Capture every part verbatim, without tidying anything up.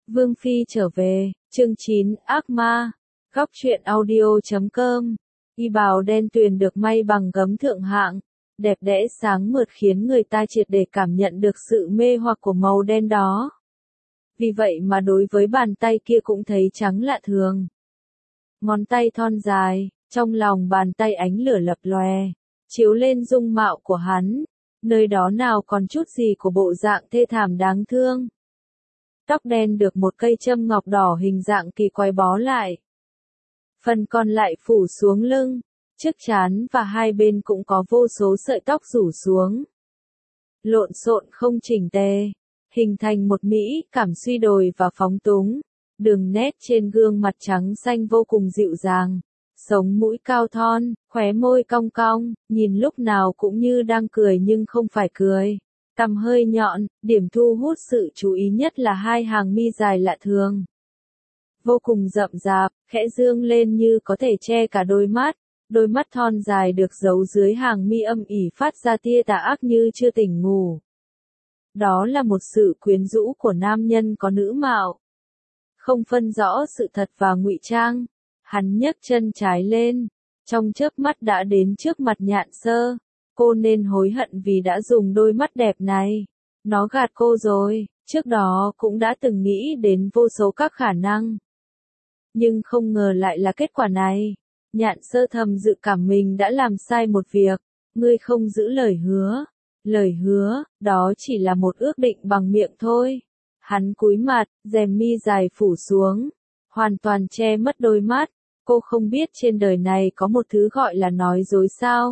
Vương Phi trở về, chương chín, ác ma, góc truyện audio chấm com, y bào đen tuyền được may bằng gấm thượng hạng, đẹp đẽ sáng mượt khiến người ta triệt để cảm nhận được sự mê hoặc của màu đen đó. Vì vậy mà đối với bàn tay kia cũng thấy trắng lạ thường. Ngón tay thon dài, trong lòng bàn tay ánh lửa lập lòe, chiếu lên dung mạo của hắn, nơi đó nào còn chút gì của bộ dạng thê thảm đáng thương. Tóc đen được một cây châm ngọc đỏ hình dạng kỳ quái bó lại. Phần còn lại phủ xuống lưng, trước trán và hai bên cũng có vô số sợi tóc rủ xuống. Lộn xộn không chỉnh tề, hình thành một mỹ cảm suy đồi và phóng túng. Đường nét trên gương mặt trắng xanh vô cùng dịu dàng, sống mũi cao thon, khóe môi cong cong, nhìn lúc nào cũng như đang cười nhưng không phải cười. Cằm hơi nhọn, điểm thu hút sự chú ý nhất là hai hàng mi dài lạ thường. Vô cùng rậm rạp, khẽ dương lên như có thể che cả đôi mắt, đôi mắt thon dài được giấu dưới hàng mi âm ỉ phát ra tia tà ác như chưa tỉnh ngủ. Đó là một sự quyến rũ của nam nhân có nữ mạo. Không phân rõ sự thật và ngụy trang, hắn nhấc chân trái lên, trong chớp mắt đã đến trước mặt Nhạn Sơ. Cô nên hối hận vì đã dùng đôi mắt đẹp này. Nó gạt cô rồi, trước đó cũng đã từng nghĩ đến vô số các khả năng. Nhưng không ngờ lại là kết quả này. Nhạn Sơ thầm dự cảm mình đã làm sai một việc. Ngươi không giữ lời hứa. Lời hứa, đó chỉ là một ước định bằng miệng thôi. Hắn cúi mặt, rèm mi dài phủ xuống, hoàn toàn che mất đôi mắt. Cô không biết trên đời này có một thứ gọi là nói dối sao?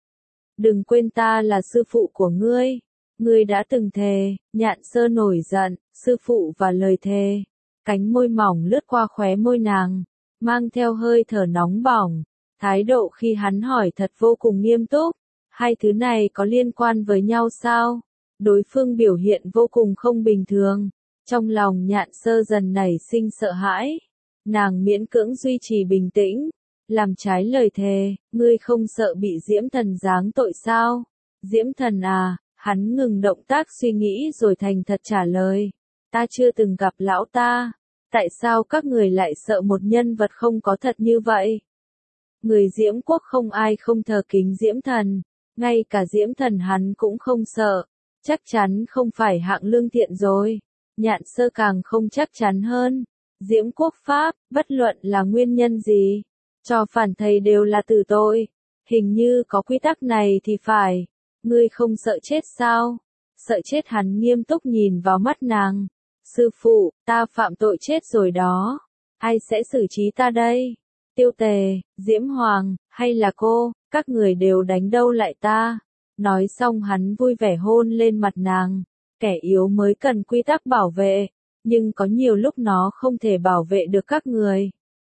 Đừng quên ta là sư phụ của ngươi. Ngươi đã từng thề. Nhạn Sơ nổi giận, sư phụ và lời thề. Cánh môi mỏng lướt qua khóe môi nàng, mang theo hơi thở nóng bỏng. Thái độ khi hắn hỏi thật vô cùng nghiêm túc. Hai thứ này có liên quan với nhau sao? Đối phương biểu hiện vô cùng không bình thường. Trong lòng Nhạn Sơ dần nảy sinh sợ hãi. Nàng miễn cưỡng duy trì bình tĩnh. Làm trái lời thề, ngươi không sợ bị Diễm Thần giáng tội sao? Diễm Thần à, hắn ngừng động tác suy nghĩ rồi thành thật trả lời. Ta chưa từng gặp lão ta. Tại sao các người lại sợ một nhân vật không có thật như vậy? Người Diễm Quốc không ai không thờ kính Diễm Thần. Ngay cả Diễm Thần hắn cũng không sợ. Chắc chắn không phải hạng lương thiện rồi. Nhạn Sơ càng không chắc chắn hơn. Diễm Quốc Pháp, bất luận là nguyên nhân gì, cho phản thầy đều là tử tội. Hình như có quy tắc này thì phải. Ngươi không sợ chết sao? Sợ chết hắn nghiêm túc nhìn vào mắt nàng. Sư phụ, ta phạm tội chết rồi đó. Ai sẽ xử trí ta đây? Tiêu Tề, Diễm Hoàng, hay là cô? Các người đều đánh đâu lại ta? Nói xong hắn vui vẻ hôn lên mặt nàng. Kẻ yếu mới cần quy tắc bảo vệ. Nhưng có nhiều lúc nó không thể bảo vệ được các người.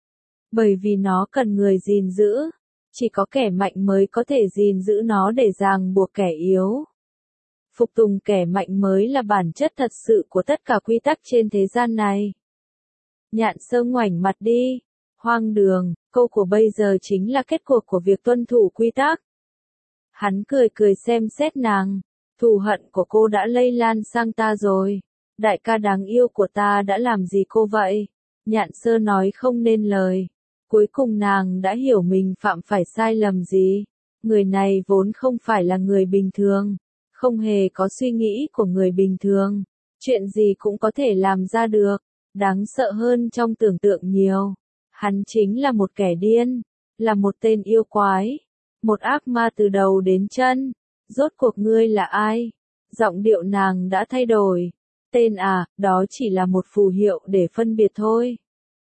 Bởi vì nó cần người gìn giữ. Chỉ có kẻ mạnh mới có thể gìn giữ nó để ràng buộc kẻ yếu. Phục tùng kẻ mạnh mới là bản chất thật sự của tất cả quy tắc trên thế gian này. Nhạn Sơ ngoảnh mặt đi. Hoang đường, câu của bây giờ chính là kết cuộc của việc tuân thủ quy tắc. Hắn cười cười xem xét nàng. Thù hận của cô đã lây lan sang ta rồi. Đại ca đáng yêu của ta đã làm gì cô vậy? Nhạn Sơ nói không nên lời. Cuối cùng nàng đã hiểu mình phạm phải sai lầm gì. Người này vốn không phải là người bình thường. Không hề có suy nghĩ của người bình thường. Chuyện gì cũng có thể làm ra được. Đáng sợ hơn trong tưởng tượng nhiều. Hắn chính là một kẻ điên. Là một tên yêu quái. Một ác ma từ đầu đến chân. Rốt cuộc ngươi là ai? Giọng điệu nàng đã thay đổi. Tên à, đó chỉ là một phù hiệu để phân biệt thôi.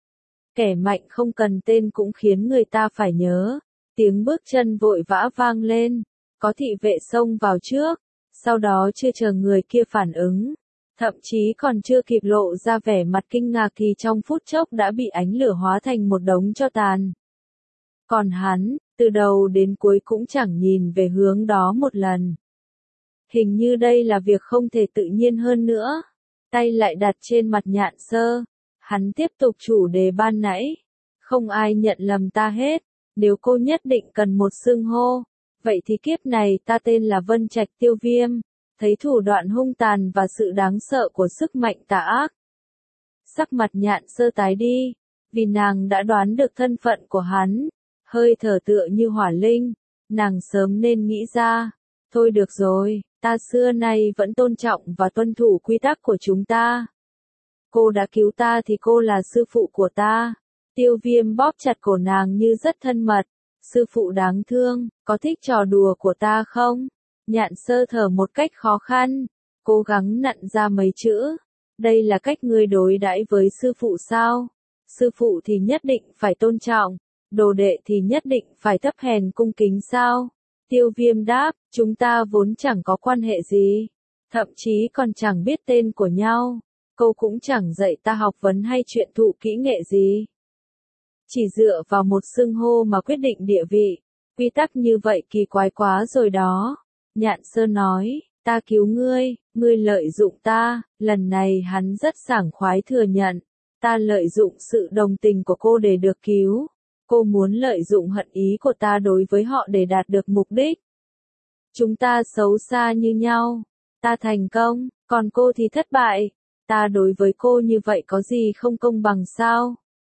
Kẻ mạnh không cần tên cũng khiến người ta phải nhớ. Tiếng bước chân vội vã vang lên. Có thị vệ xông vào trước. Sau đó chưa chờ người kia phản ứng. Thậm chí còn chưa kịp lộ ra vẻ mặt kinh ngạc thì trong phút chốc đã bị ánh lửa hóa thành một đống tro tàn. Còn hắn, từ đầu đến cuối cũng chẳng nhìn về hướng đó một lần. Hình như đây là việc không thể tự nhiên hơn nữa. Tay lại đặt trên mặt Nhạn Sơ. Hắn tiếp tục chủ đề ban nãy. Không ai nhận lầm ta hết. Nếu cô nhất định cần một xưng hô. Vậy thì kiếp này ta tên là Vân Trạch Tiêu Viêm. Thấy thủ đoạn hung tàn và sự đáng sợ của sức mạnh tà ác. Sắc mặt Nhạn Sơ tái đi, vì nàng đã đoán được thân phận của hắn, hơi thở tựa như hỏa linh, nàng sớm nên nghĩ ra. Thôi được rồi, ta xưa nay vẫn tôn trọng và tuân thủ quy tắc của chúng ta. Cô đã cứu ta thì cô là sư phụ của ta. Tiêu Viêm bóp chặt cổ nàng như rất thân mật. Sư phụ đáng thương, có thích trò đùa của ta không? Nhạn Sơ thở một cách khó khăn, cố gắng nặn ra mấy chữ. Đây là cách ngươi đối đãi với sư phụ sao? Sư phụ thì nhất định phải tôn trọng, đồ đệ thì nhất định phải thấp hèn cung kính sao? Tiêu Viêm đáp, chúng ta vốn chẳng có quan hệ gì, thậm chí còn chẳng biết tên của nhau. Cô cũng chẳng dạy ta học vấn hay chuyện thụ kỹ nghệ gì. Chỉ dựa vào một xưng hô mà quyết định địa vị, quy tắc như vậy kỳ quái quá rồi đó. Nhạn Sơ nói, ta cứu ngươi, ngươi lợi dụng ta, lần này hắn rất sảng khoái thừa nhận. Ta lợi dụng sự đồng tình của cô để được cứu. Cô muốn lợi dụng hận ý của ta đối với họ để đạt được mục đích. Chúng ta xấu xa như nhau. Ta thành công, còn cô thì thất bại. Ta đối với cô như vậy có gì không công bằng sao?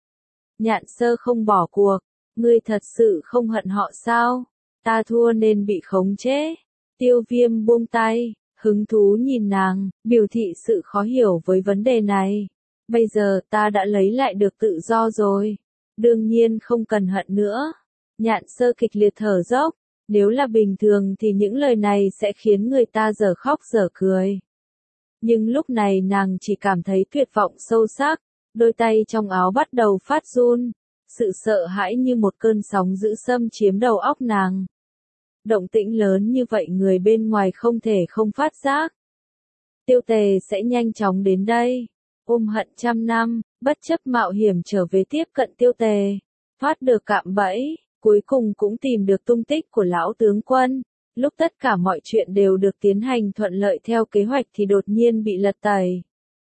Nhạn Sơ không bỏ cuộc. Ngươi thật sự không hận họ sao? Ta thua nên bị khống chế. Tiêu Viêm buông tay, hứng thú nhìn nàng, biểu thị sự khó hiểu với vấn đề này. Bây giờ ta đã lấy lại được tự do rồi. Đương nhiên không cần hận nữa. Nhạn Sơ kịch liệt thở dốc. Nếu là bình thường thì những lời này sẽ khiến người ta dở khóc dở cười. Nhưng lúc này nàng chỉ cảm thấy tuyệt vọng sâu sắc. Đôi tay trong áo bắt đầu phát run. Sự sợ hãi như một cơn sóng dữ xâm chiếm đầu óc nàng. Động tĩnh lớn như vậy người bên ngoài không thể không phát giác. Tiêu Tề sẽ nhanh chóng đến đây. Ôm hận trăm năm, bất chấp mạo hiểm trở về tiếp cận Tiêu Tề. Thoát được cạm bẫy, cuối cùng cũng tìm được tung tích của lão tướng quân. Lúc tất cả mọi chuyện đều được tiến hành thuận lợi theo kế hoạch thì đột nhiên bị lật tẩy.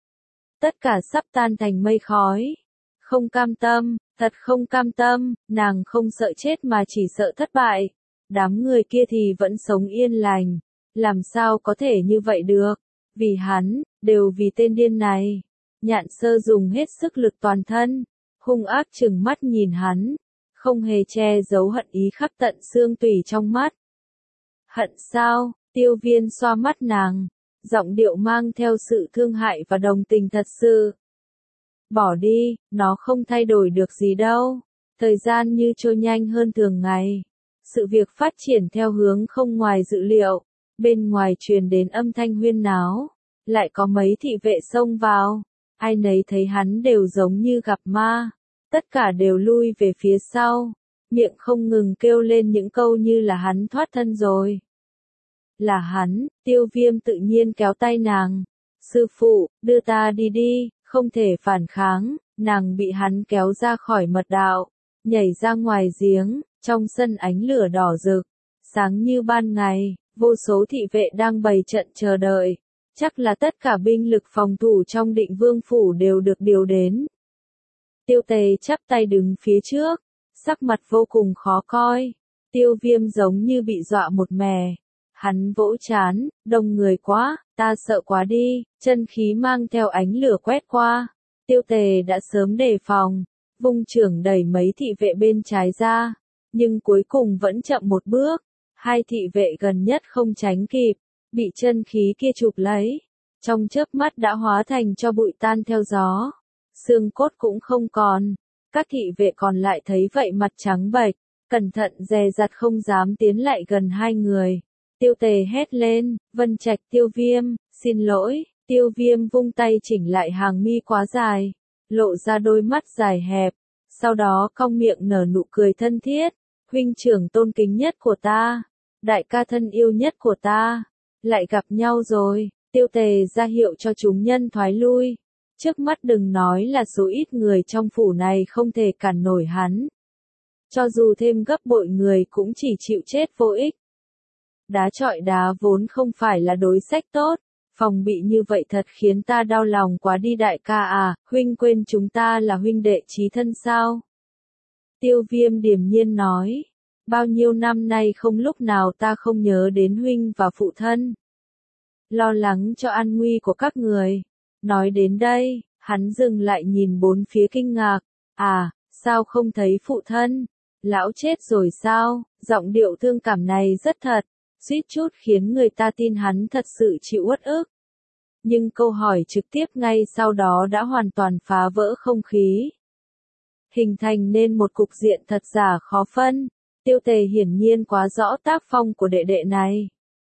Tất cả sắp tan thành mây khói. Không cam tâm, thật không cam tâm, nàng không sợ chết mà chỉ sợ thất bại. Đám người kia thì vẫn sống yên lành. Làm sao có thể như vậy được? Vì hắn, đều vì tên điên này. Nhạn Sơ dùng hết sức lực toàn thân, hung ác trừng mắt nhìn hắn, không hề che giấu hận ý khắc tận xương tủy trong mắt. Hận sao? Tiêu Viêm xoa mắt nàng, giọng điệu mang theo sự thương hại và đồng tình thật sự. Bỏ đi, nó không thay đổi được gì đâu. Thời gian như trôi nhanh hơn thường ngày. Sự việc phát triển theo hướng không ngoài dự liệu. Bên ngoài truyền đến âm thanh huyên náo. Lại có mấy thị vệ xông vào. Ai nấy thấy hắn đều giống như gặp ma. Tất cả đều lui về phía sau. Miệng không ngừng kêu lên những câu như là hắn thoát thân rồi. Là hắn, Tiêu Viêm tự nhiên kéo tay nàng. Sư phụ, đưa ta đi đi, không thể phản kháng. Nàng bị hắn kéo ra khỏi mật đạo. Nhảy ra ngoài giếng, trong sân ánh lửa đỏ rực. Sáng như ban ngày, vô số thị vệ đang bày trận chờ đợi. Chắc là tất cả binh lực phòng thủ trong Định Vương phủ đều được điều đến. Tiêu Tề chắp tay đứng phía trước, sắc mặt vô cùng khó coi. Tiêu Viêm giống như bị dọa một mẻ. Hắn vỗ trán, đông người quá, ta sợ quá đi, chân khí mang theo ánh lửa quét qua. Tiêu Tề đã sớm đề phòng, vung chưởng đẩy mấy thị vệ bên trái ra, nhưng cuối cùng vẫn chậm một bước. Hai thị vệ gần nhất không tránh kịp, bị chân khí kia chụp lấy, trong chớp mắt đã hóa thành cho bụi tan theo gió, xương cốt cũng không còn. Các thị vệ còn lại thấy vậy mặt trắng bệch, cẩn thận dè dặt không dám tiến lại gần hai người. Tiêu Tề hét lên, Vân Trạch Tiêu Viêm, xin lỗi. Tiêu Viêm vung tay chỉnh lại hàng mi quá dài, lộ ra đôi mắt dài hẹp, sau đó cong miệng nở nụ cười thân thiết. Huynh trưởng tôn kính nhất của ta, đại ca thân yêu nhất của ta, lại gặp nhau rồi. Tiêu Tề ra hiệu cho chúng nhân thoái lui. Trước mắt đừng nói là số ít người trong phủ này không thể cản nổi hắn. Cho dù thêm gấp bội người cũng chỉ chịu chết vô ích. Đá chọi đá vốn không phải là đối sách tốt, phòng bị như vậy thật khiến ta đau lòng quá đi đại ca à, huynh quên chúng ta là huynh đệ chí thân sao? Tiêu Viêm điềm nhiên nói, bao nhiêu năm nay không lúc nào ta không nhớ đến huynh và phụ thân. Lo lắng cho an nguy của các người. Nói đến đây, Hắn dừng lại nhìn bốn phía kinh ngạc. À, sao không thấy phụ thân? Lão chết rồi sao? Giọng điệu thương cảm này rất thật, suýt chút khiến người ta tin hắn thật sự chịu uất ức. Nhưng câu hỏi trực tiếp ngay sau đó đã hoàn toàn phá vỡ không khí. Hình thành nên một cục diện thật giả khó phân. Tiêu Tề hiển nhiên quá rõ tác phong của đệ đệ này.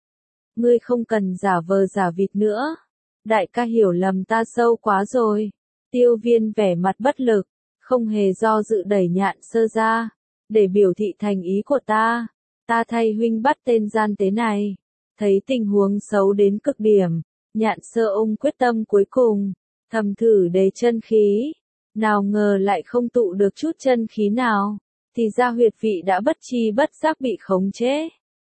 Ngươi không cần giả vờ giả vịt nữa. Đại ca hiểu lầm ta sâu quá rồi. Tiêu Viên vẻ mặt bất lực, không hề do dự đẩy Nhạn Sơ ra, để biểu thị thành ý của ta. Ta thay huynh bắt tên gian tế này. Thấy tình huống xấu đến cực điểm, Nhạn Sơ ôm quyết tâm cuối cùng, thầm thử đề chân khí. Nào ngờ lại không tụ được chút chân khí nào, thì ra huyệt vị đã bất chi bất giác bị khống chế.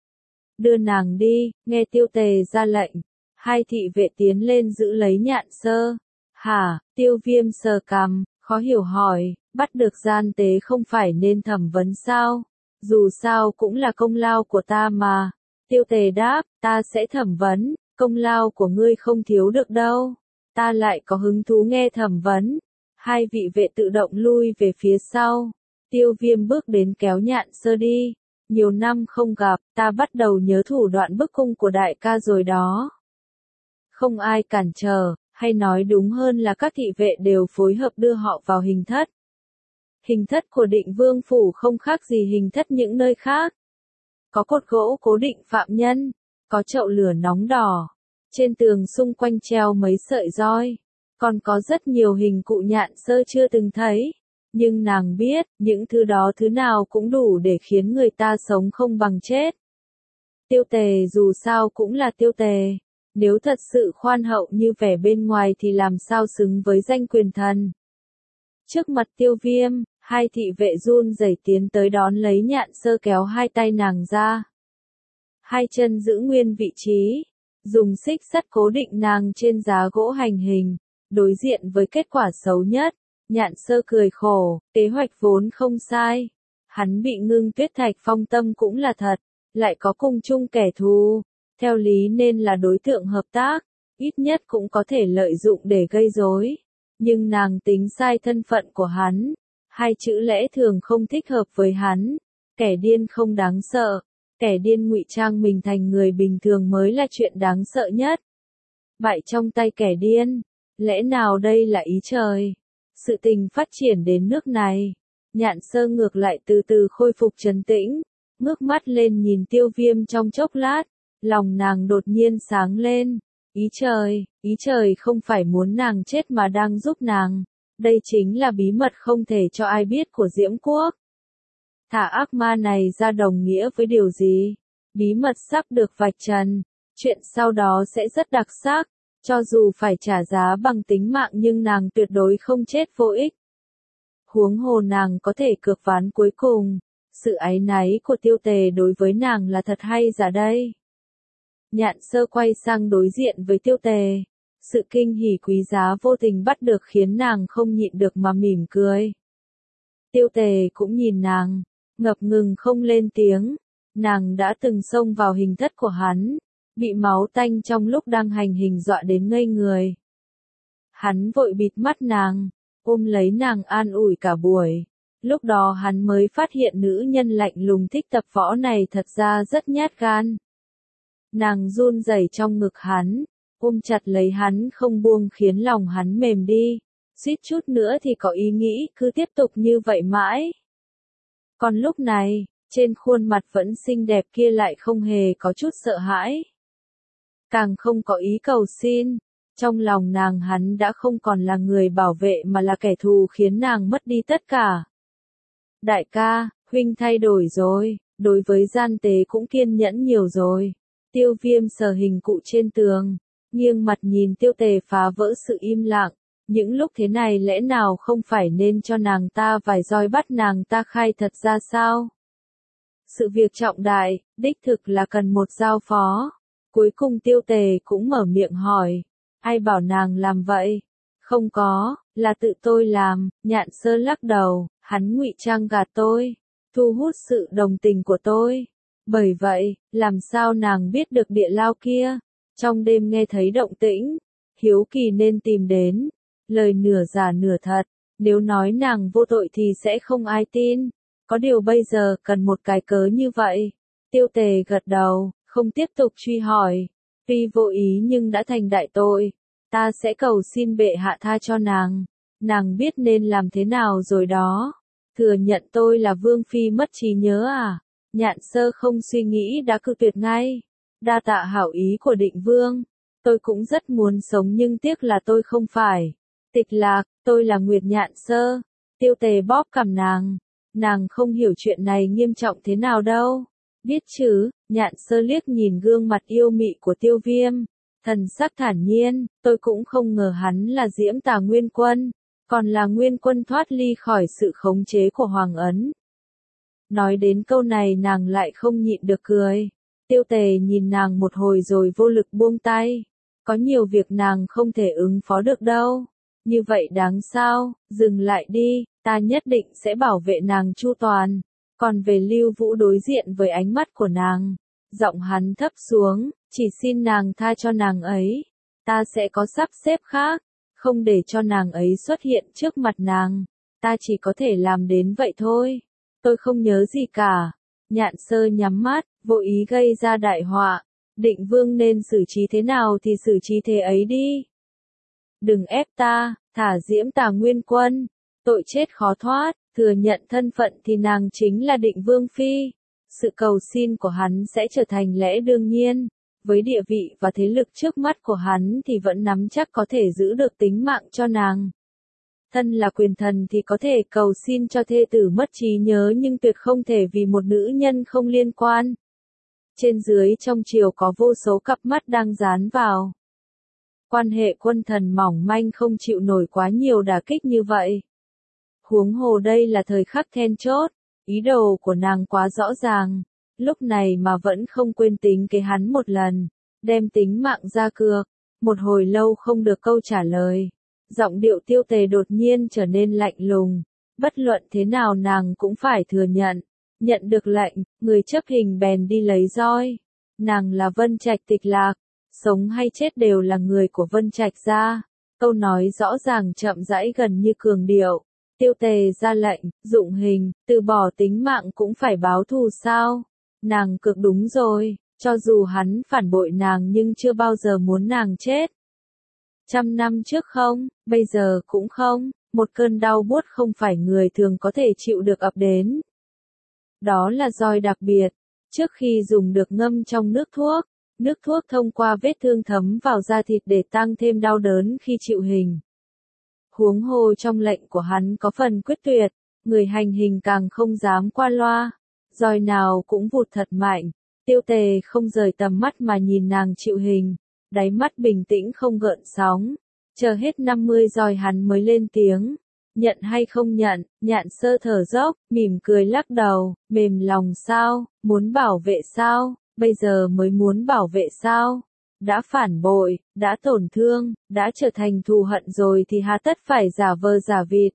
Đưa nàng đi, nghe Tiêu Tề ra lệnh, hai thị vệ tiến lên giữ lấy Nhạn Sơ. Hả? Tiêu Viêm sờ cằm, khó hiểu hỏi, bắt được gian tế không phải nên thẩm vấn sao? Dù sao cũng là công lao của ta mà. Tiêu Tề đáp, ta sẽ thẩm vấn, công lao của ngươi không thiếu được đâu. Ta lại có hứng thú nghe thẩm vấn. Hai vị vệ tự động lui về phía sau. Tiêu Viêm bước đến kéo Nhạn Sơ đi. Nhiều năm không gặp, ta bắt đầu nhớ thủ đoạn bức cung của đại ca rồi đó. Không ai cản trở, hay nói đúng hơn là các thị vệ đều phối hợp đưa họ vào hình thất. Hình thất của Định Vương Phủ không khác gì hình thất những nơi khác. Có cột gỗ cố định phạm nhân, có chậu lửa nóng đỏ, trên tường xung quanh treo mấy sợi roi, còn có rất nhiều hình cụ Nhạn Sơ chưa từng thấy. Nhưng nàng biết, những thứ đó thứ nào cũng đủ để khiến người ta sống không bằng chết. Tiêu Tề dù sao cũng là Tiêu Tề. Nếu thật sự khoan hậu như vẻ bên ngoài thì làm sao xứng với danh quyền thần. Trước mặt Tiêu Viêm, hai thị vệ run rẩy tiến tới đón lấy Nhạn Sơ kéo hai tay nàng ra. Hai chân giữ nguyên vị trí, dùng xích sắt cố định nàng trên giá gỗ hành hình, đối diện với kết quả xấu nhất. Nhạn Sơ cười khổ, kế hoạch vốn không sai. Hắn bị Ngưng Tuyết Thạch phong tâm cũng là thật, lại có cùng chung kẻ thù. Theo lý nên là đối tượng hợp tác, ít nhất cũng có thể lợi dụng để gây rối. Nhưng nàng tính sai thân phận của hắn. Hai chữ lẽ thường không thích hợp với hắn. Kẻ điên không đáng sợ. Kẻ điên ngụy trang mình thành người bình thường mới là chuyện đáng sợ nhất. Bại trong tay kẻ điên. Lẽ nào đây là ý trời? Sự tình phát triển đến nước này. Nhạn Sơ ngược lại từ từ khôi phục trấn tĩnh. Ngước mắt lên nhìn Tiêu Viêm trong chốc lát. Lòng nàng đột nhiên sáng lên. Ý trời, ý trời không phải muốn nàng chết mà đang giúp nàng. Đây chính là bí mật không thể cho ai biết của Diễm Quốc. Thả ác ma này ra đồng nghĩa với điều gì? Bí mật sắp được vạch trần. Chuyện sau đó sẽ rất đặc sắc. Cho dù phải trả giá bằng tính mạng nhưng nàng tuyệt đối không chết vô ích. Huống hồ nàng có thể cược ván cuối cùng. Sự áy náy của Tiêu Tề đối với nàng là thật hay giả đây? Nhạn Sơ quay sang đối diện với Tiêu Tề. Sự kinh hỉ quý giá vô tình bắt được khiến nàng không nhịn được mà mỉm cười. Tiêu Tề cũng nhìn nàng, ngập ngừng không lên tiếng. Nàng đã từng xông vào hình thất của hắn, bị máu tanh trong lúc đang hành hình dọa đến ngây người. Hắn vội bịt mắt nàng, ôm lấy nàng an ủi cả buổi. Lúc đó hắn mới phát hiện nữ nhân lạnh lùng thích tập võ này thật ra rất nhát gan. Nàng run rẩy trong ngực hắn, ôm chặt lấy hắn không buông khiến lòng hắn mềm đi. Suýt chút nữa thì có ý nghĩ cứ tiếp tục như vậy mãi. Còn lúc này, trên khuôn mặt vẫn xinh đẹp kia lại không hề có chút sợ hãi. Càng không có ý cầu xin. Trong lòng nàng hắn đã không còn là người bảo vệ mà là kẻ thù khiến nàng mất đi tất cả. Đại ca, huynh thay đổi rồi, đối với gian tế cũng kiên nhẫn nhiều rồi. Tiêu Viêm sờ hình cụ trên tường, nghiêng mặt nhìn Tiêu Tề phá vỡ sự im lặng. Những lúc thế này lẽ nào không phải nên cho nàng ta vài roi bắt nàng ta khai thật ra sao? Sự việc trọng đại, đích thực là cần một giao phó. Cuối cùng Tiêu Tề cũng mở miệng hỏi. Ai bảo nàng làm vậy? Không có, là tự tôi làm. Nhạn Sơ lắc đầu, hắn ngụy trang gạt tôi, thu hút sự đồng tình của tôi. Bởi vậy, làm sao nàng biết được địa lao kia? Trong đêm nghe thấy động tĩnh, hiếu kỳ nên tìm đến. lời nửa giả nửa thật, nếu nói nàng vô tội thì sẽ không ai tin, có điều bây giờ cần một cái cớ như vậy. Tiêu Tề gật đầu, không tiếp tục truy hỏi, tuy vô ý nhưng đã thành đại tội, ta sẽ cầu xin bệ hạ tha cho nàng, nàng biết nên làm thế nào rồi đó, thừa nhận tôi là vương phi mất trí nhớ à, Nhạn Sơ không suy nghĩ đã cự tuyệt ngay, đa tạ hảo ý của định vương, tôi cũng rất muốn sống nhưng tiếc là tôi không phải, Tịch Lạc, tôi là Nguyệt Nhạn Sơ, Tiêu Tề bóp cằm nàng, nàng không hiểu chuyện này nghiêm trọng thế nào đâu, biết chứ, Nhạn Sơ liếc nhìn gương mặt yêu mị của Tiêu Viêm, thần sắc thản nhiên, tôi cũng không ngờ hắn là Diễm Tà Nguyên Quân, còn là Nguyên Quân thoát ly khỏi sự khống chế của Hoàng Ấn. Nói đến câu này nàng lại không nhịn được cười, Tiêu Tề nhìn nàng một hồi rồi vô lực buông tay, có nhiều việc nàng không thể ứng phó được đâu, như vậy đáng sao, dừng lại đi, ta nhất định sẽ bảo vệ nàng chu toàn. Còn về Lưu Vũ đối diện với ánh mắt của nàng, giọng hắn thấp xuống, chỉ xin nàng tha cho nàng ấy, ta sẽ có sắp xếp khác, không để cho nàng ấy xuất hiện trước mặt nàng, ta chỉ có thể làm đến vậy thôi, tôi không nhớ gì cả. Nhạn Sơ nhắm mắt, vô ý gây ra đại họa, định vương nên xử trí thế nào thì xử trí thế ấy đi. Đừng ép ta, thả Diễm Tà Nguyên Quân, tội chết khó thoát. Thừa nhận thân phận thì nàng chính là định vương phi. Sự cầu xin của hắn sẽ trở thành lẽ đương nhiên. Với địa vị và thế lực trước mắt của hắn thì vẫn nắm chắc có thể giữ được tính mạng cho nàng. Thân là quyền thần thì có thể cầu xin cho thê tử mất trí nhớ nhưng tuyệt không thể vì một nữ nhân không liên quan. Trên dưới trong triều có vô số cặp mắt đang dán vào. Quan hệ quân thần mỏng manh không chịu nổi quá nhiều đả kích như vậy. Huống hồ đây là thời khắc then chốt, ý đồ của nàng quá rõ ràng, lúc này mà vẫn không quên tính kế hắn một lần, đem tính mạng ra cược, một hồi lâu không được câu trả lời. Giọng điệu Tiêu Tề đột nhiên trở nên lạnh lùng, bất luận thế nào nàng cũng phải thừa nhận, nhận được lệnh, người chấp hình bèn đi lấy roi. Nàng là Vân Trạch Tịch Lạc, sống hay chết đều là người của Vân Trạch gia. Câu nói rõ ràng chậm rãi gần như cường điệu. Tiêu Tề ra lệnh, dụng hình, từ bỏ tính mạng cũng phải báo thù sao? Nàng cực đúng rồi, cho dù hắn phản bội nàng nhưng chưa bao giờ muốn nàng chết. Trăm năm trước không, bây giờ cũng không, một cơn đau buốt không phải người thường có thể chịu được ập đến. Đó là roi đặc biệt, trước khi dùng được ngâm trong nước thuốc, nước thuốc thông qua vết thương thấm vào da thịt để tăng thêm đau đớn khi chịu hình. Huống hồ trong lệnh của hắn có phần quyết tuyệt, người hành hình càng không dám qua loa, roi nào cũng vụt thật mạnh, Tiêu Tề không rời tầm mắt mà nhìn nàng chịu hình, đáy mắt bình tĩnh không gợn sóng, chờ hết năm mươi roi hắn mới lên tiếng, nhận hay không nhận, Nhạn Sơ thở dốc, mỉm cười lắc đầu, mềm lòng sao, muốn bảo vệ sao, bây giờ mới muốn bảo vệ sao? Đã phản bội, đã tổn thương, đã trở thành thù hận rồi thì hà tất phải giả vờ giả vịt.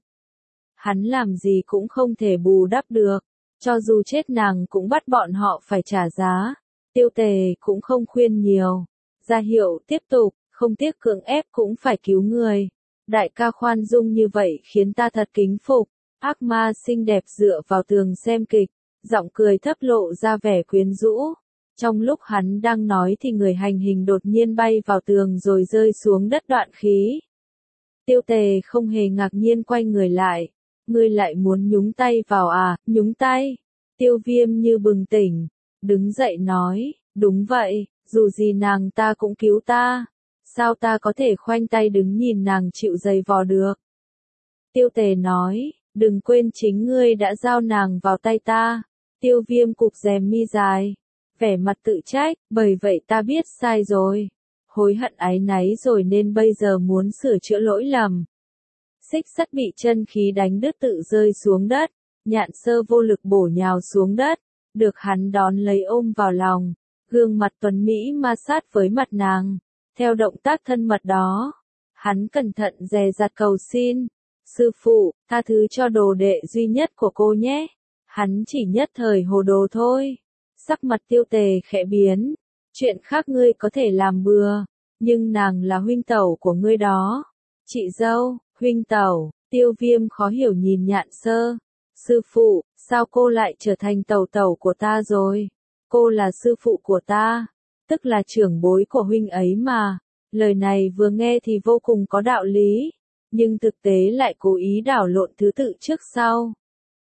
Hắn làm gì cũng không thể bù đắp được, cho dù chết nàng cũng bắt bọn họ phải trả giá. Tiêu Tề cũng không khuyên nhiều, ra hiệu tiếp tục, không tiếc cưỡng ép cũng phải cứu người. Đại ca khoan dung như vậy khiến ta thật kính phục. Ác ma xinh đẹp dựa vào tường xem kịch, giọng cười thấp lộ ra vẻ quyến rũ. Trong lúc hắn đang nói thì người hành hình đột nhiên bay vào tường rồi rơi xuống đất đoạn khí. Tiêu Tề không hề ngạc nhiên quay người lại. Ngươi lại muốn nhúng tay vào à, nhúng tay. Tiêu Viêm như bừng tỉnh, đứng dậy nói, đúng vậy, dù gì nàng ta cũng cứu ta. Sao ta có thể khoanh tay đứng nhìn nàng chịu giày vò được. Tiêu Tề nói, đừng quên chính ngươi đã giao nàng vào tay ta. Tiêu Viêm cụp rèm mi dài, vẻ mặt tự trách, bởi vậy ta biết sai rồi. Hối hận áy náy rồi nên bây giờ muốn sửa chữa lỗi lầm. Xích sắt bị chân khí đánh đứt tự rơi xuống đất, Nhạn Sơ vô lực bổ nhào xuống đất, được hắn đón lấy ôm vào lòng, gương mặt tuấn Mỹ ma sát với mặt nàng. Theo động tác thân mật đó, hắn cẩn thận dè dặt cầu xin, sư phụ, tha thứ cho đồ đệ duy nhất của cô nhé. Hắn chỉ nhất thời hồ đồ thôi. Sắc mặt Tiêu Tề khẽ biến, chuyện khác ngươi có thể làm bừa, nhưng nàng là huynh tẩu của ngươi đó. Chị dâu, huynh tẩu, Tiêu Viêm khó hiểu nhìn Nhạn Sơ. Sư phụ, sao cô lại trở thành tẩu tẩu của ta rồi? Cô là sư phụ của ta, tức là trưởng bối của huynh ấy mà. Lời này vừa nghe thì vô cùng có đạo lý, nhưng thực tế lại cố ý đảo lộn thứ tự trước sau.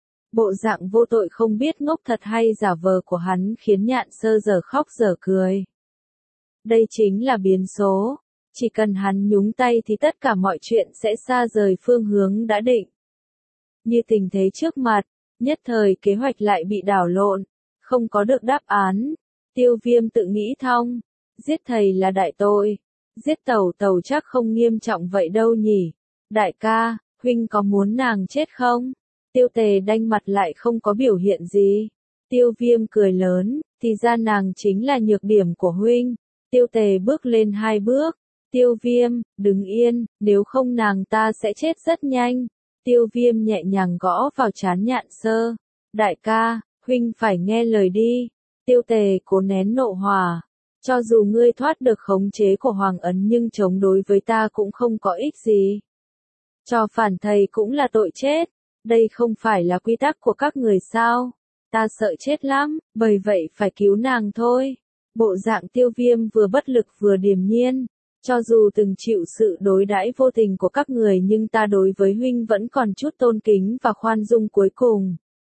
Bộ dạng vô tội không biết ngốc thật hay giả vờ của hắn khiến Nhạn Sơ giờ khóc giờ cười. Đây chính là biến số, chỉ cần hắn nhúng tay thì tất cả mọi chuyện sẽ xa rời phương hướng đã định. Như tình thế trước mặt, nhất thời kế hoạch lại bị đảo lộn, không có được đáp án. Tiêu Viêm tự nghĩ thong, giết thầy là đại tội, giết tẩu tẩu chắc không nghiêm trọng vậy đâu nhỉ. Đại ca, huynh có muốn nàng chết không? Tiêu Tề đanh mặt lại không có biểu hiện gì. Tiêu Viêm cười lớn, thì ra nàng chính là nhược điểm của huynh. Tiêu Tề bước lên hai bước. Tiêu Viêm, đứng yên, nếu không nàng ta sẽ chết rất nhanh. Tiêu Viêm nhẹ nhàng gõ vào trán Nhạn Sơ. Đại ca, huynh phải nghe lời đi. Tiêu Tề cố nén nộ hỏa. Cho dù ngươi thoát được khống chế của Hoàng Ấn nhưng chống đối với ta cũng không có ích gì. Cho phản thầy cũng là tội chết. Đây không phải là quy tắc của các người sao? Ta sợ chết lắm, bởi vậy phải cứu nàng thôi. Bộ dạng Tiêu Viêm vừa bất lực vừa điềm nhiên. Cho dù từng chịu sự đối đãi vô tình của các người nhưng ta đối với huynh vẫn còn chút tôn kính và khoan dung cuối cùng.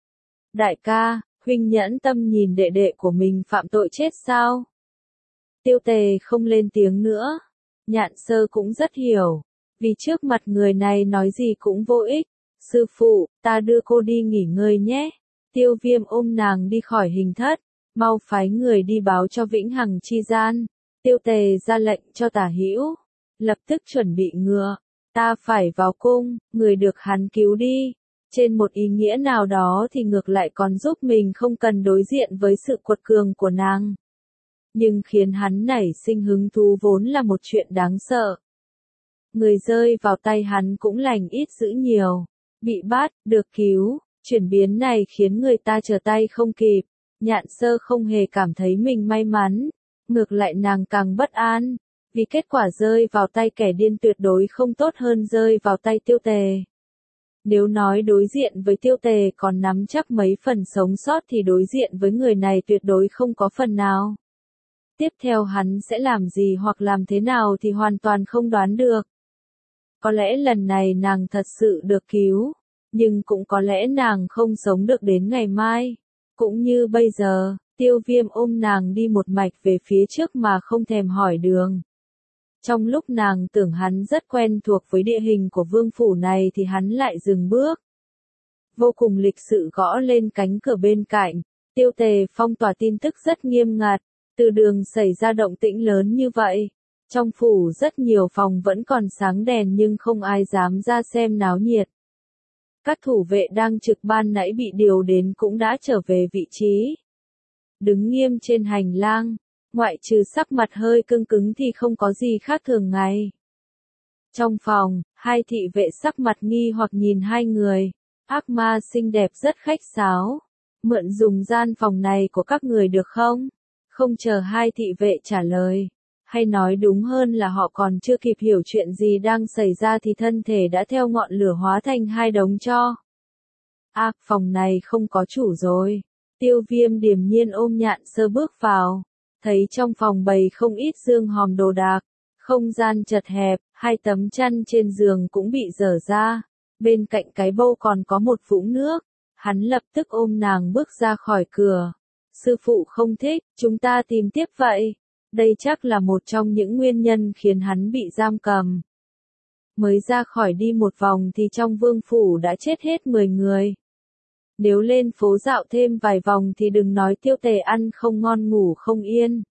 Đại ca, huynh nhẫn tâm nhìn đệ đệ của mình phạm tội chết sao? Tiêu Tề không lên tiếng nữa. Nhạn Sơ cũng rất hiểu, vì trước mặt người này nói gì cũng vô ích. Sư phụ, ta đưa cô đi nghỉ ngơi nhé. Tiêu Viêm ôm nàng đi khỏi hình thất, mau phái người đi báo cho Vĩnh Hằng chi gian. Tiêu Tề ra lệnh cho Tả Hữu, lập tức chuẩn bị ngựa. Ta phải vào cung, người được hắn cứu đi. Trên một ý nghĩa nào đó thì ngược lại còn giúp mình không cần đối diện với sự quật cường của nàng. Nhưng khiến hắn nảy sinh hứng thú vốn là một chuyện đáng sợ. Người rơi vào tay hắn cũng lành ít dữ nhiều. Bị bắt, được cứu, chuyển biến này khiến người ta trở tay không kịp. Nhạn Sơ không hề cảm thấy mình may mắn. Ngược lại nàng càng bất an, vì kết quả rơi vào tay kẻ điên tuyệt đối không tốt hơn rơi vào tay Tiêu Tề. Nếu nói đối diện với Tiêu Tề còn nắm chắc mấy phần sống sót thì đối diện với người này tuyệt đối không có phần nào. Tiếp theo hắn sẽ làm gì hoặc làm thế nào thì hoàn toàn không đoán được. Có lẽ lần này nàng thật sự được cứu, nhưng cũng có lẽ nàng không sống được đến ngày mai. Cũng như bây giờ, Tiêu Viêm ôm nàng đi một mạch về phía trước mà không thèm hỏi đường. Trong lúc nàng tưởng hắn rất quen thuộc với địa hình của vương phủ này thì hắn lại dừng bước. Vô cùng lịch sự gõ lên cánh cửa bên cạnh. Tiêu Tề phong tỏa tin tức rất nghiêm ngặt. Từ đường xảy ra động tĩnh lớn như vậy. Trong phủ rất nhiều phòng vẫn còn sáng đèn nhưng không ai dám ra xem náo nhiệt. Các thủ vệ đang trực ban nãy bị điều đến cũng đã trở về vị trí. Đứng nghiêm trên hành lang, ngoại trừ sắc mặt hơi cứng cứng thì không có gì khác thường ngày. Trong phòng, hai thị vệ sắc mặt nghi hoặc nhìn hai người. Ác ma xinh đẹp rất khách sáo. Mượn dùng gian phòng này của các người được không? Không chờ hai thị vệ trả lời. Hay nói đúng hơn là họ còn chưa kịp hiểu chuyện gì đang xảy ra thì thân thể đã theo ngọn lửa hóa thành hai đống tro. À, phòng này không có chủ rồi. Tiêu Viêm điềm nhiên ôm Nhạn Sơ bước vào. Thấy trong phòng bày không ít dương hòm đồ đạc. Không gian chật hẹp, hai tấm chăn trên giường cũng bị dở ra. Bên cạnh cái bô còn có một vũng nước. Hắn lập tức ôm nàng bước ra khỏi cửa. Sư phụ không thích, chúng ta tìm tiếp vậy. Đây chắc là một trong những nguyên nhân khiến hắn bị giam cầm. Mới ra khỏi đi một vòng thì trong vương phủ đã chết hết mười người. Nếu lên phố dạo thêm vài vòng thì đừng nói Tiêu Tề ăn không ngon ngủ không yên.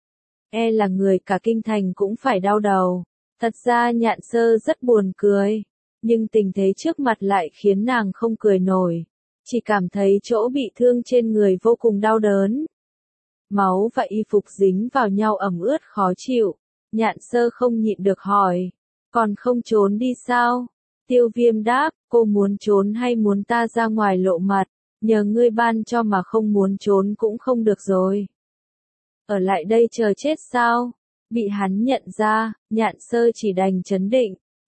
E là người cả kinh thành cũng phải đau đầu. Thật ra Nhạn Sơ rất buồn cười. Nhưng tình thế trước mặt lại khiến nàng không cười nổi. Chỉ cảm thấy chỗ bị thương trên người vô cùng đau đớn. Máu và y phục dính vào nhau ẩm ướt khó chịu. Nhạn Sơ không nhịn được hỏi. Còn không trốn đi sao? Tiêu Viêm đáp, cô muốn trốn hay muốn ta ra ngoài lộ mặt? Nhờ ngươi ban cho mà không muốn trốn cũng không được rồi. Ở lại đây chờ chết sao? Bị hắn nhận ra, Nhạn Sơ chỉ đành trấn định.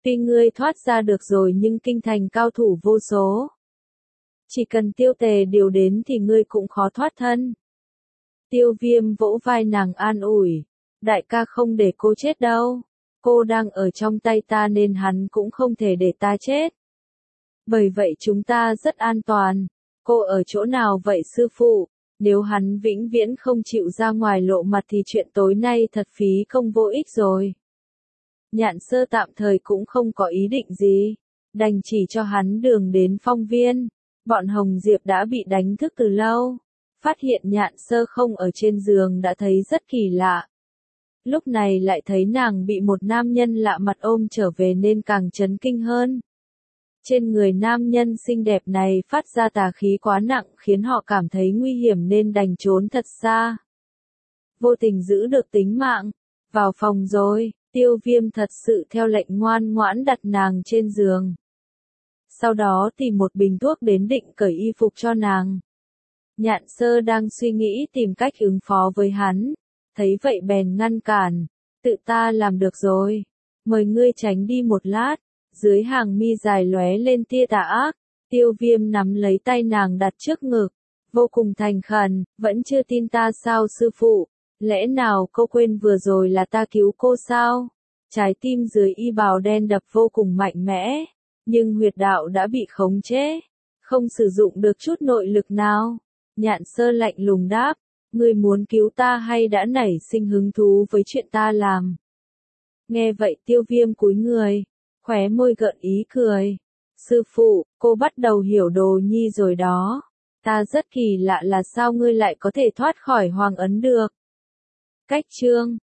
Tuy ngươi thoát ra được rồi nhưng kinh thành cao thủ vô số. Chỉ cần Tiêu Tề điều đến thì ngươi cũng khó thoát thân. Tiêu Viêm vỗ vai nàng an ủi. Đại ca không để cô chết đâu. Cô đang ở trong tay ta nên hắn cũng không thể để ta chết. Bởi vậy chúng ta rất an toàn. Cô ở chỗ nào vậy sư phụ? Nếu hắn vĩnh viễn không chịu ra ngoài lộ mặt thì chuyện tối nay thật phí công vô ích rồi. Nhạn Sơ tạm thời cũng không có ý định gì. Đành chỉ cho hắn đường đến phong viên. Bọn Hồng Diệp đã bị đánh thức từ lâu. Phát hiện Nhạn Sơ không ở trên giường đã thấy rất kỳ lạ. Lúc này lại thấy nàng bị một nam nhân lạ mặt ôm trở về nên càng chấn kinh hơn. Trên người nam nhân xinh đẹp này phát ra tà khí quá nặng khiến họ cảm thấy nguy hiểm nên đành trốn thật xa. Vô tình giữ được tính mạng. Vào phòng rồi, Tiêu Viêm thật sự theo lệnh ngoan ngoãn đặt nàng trên giường. Sau đó tìm một bình thuốc đến định cởi y phục cho nàng. Nhạn Sơ đang suy nghĩ tìm cách ứng phó với hắn. Thấy vậy bèn ngăn cản. Tự ta làm được rồi. Mời ngươi tránh đi một lát. Dưới hàng mi dài lóe lên tia tà ác. Tiêu Viêm nắm lấy tay nàng đặt trước ngực. Vô cùng thành khẩn. Vẫn chưa tin ta sao sư phụ? Lẽ nào cô quên vừa rồi là ta cứu cô sao? Trái tim dưới y bào đen đập vô cùng mạnh mẽ. Nhưng huyệt đạo đã bị khống chế. Không sử dụng được chút nội lực nào. Nhạn Sơ lạnh lùng đáp. Ngươi muốn cứu ta hay đã nảy sinh hứng thú với chuyện ta làm? Nghe vậy Tiêu Viêm cúi người. Khóe môi gợn ý cười. Sư phụ, cô bắt đầu hiểu đồ nhi rồi đó. Ta rất kỳ lạ là sao ngươi lại có thể thoát khỏi hoàng ấn được. Cách chương